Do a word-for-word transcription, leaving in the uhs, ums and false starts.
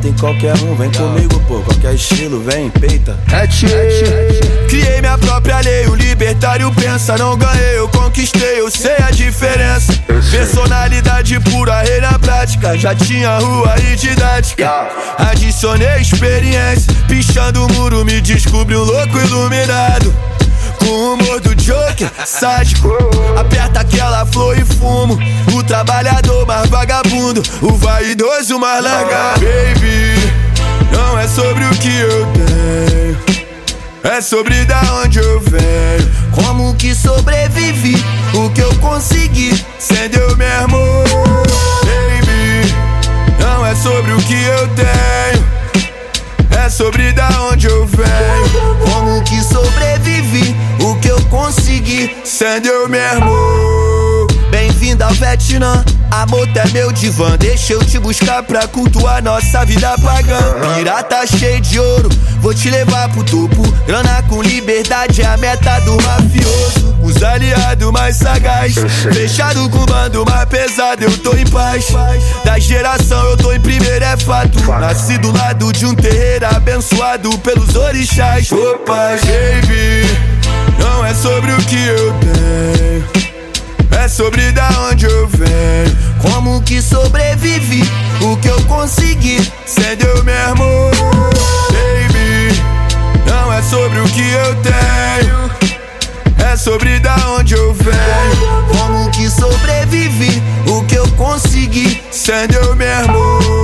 bota em qualquer um, vem comigo, pô, qualquer estilo, vem, peita. É tchê, Criei minha própria lei, o libertário pensa, não ganhei, eu conquistei, eu sei a diferença. Personalidade pura, rei na prática, já tinha rua e didática. Adicionei experiência, pichando o muro, me descobri um louco iluminado. Com o humor do Joker, sádico. Aperta aquela flor e fumo. O trabalhador mais vagabundo, o vaidoso mais largado. Baby, não é sobre o que eu tenho, é sobre da onde eu venho. Como que sobrevivi, o que eu consegui, sendo eu mesmo. Baby, não é sobre o que eu tenho, é sobre da onde eu venho. Como que sobrevivi, o que eu consegui, sendo eu mesmo. Bem-vindo ao Vietnã, amor, é meu divã. Deixa eu te buscar pra cultuar nossa vida pagã. Pirata cheio de ouro, vou te levar pro topo. Grana com liberdade é a meta do mafioso. Os aliados mais sagaz, fechado com o bando mais pesado, eu tô em paz. Da geração eu tô em primeiro, é fato. Nasci do lado de um terreiro abençoado pelos orixás. Opa, baby, não é sobre o que eu tenho, é sobre da onde eu venho. Como que sobrevivi, o que eu consegui, sendo eu mesmo. Baby, não é sobre o que eu tenho, é sobre da onde eu venho. Como que sobrevivi, o que eu consegui, sendo eu mesmo.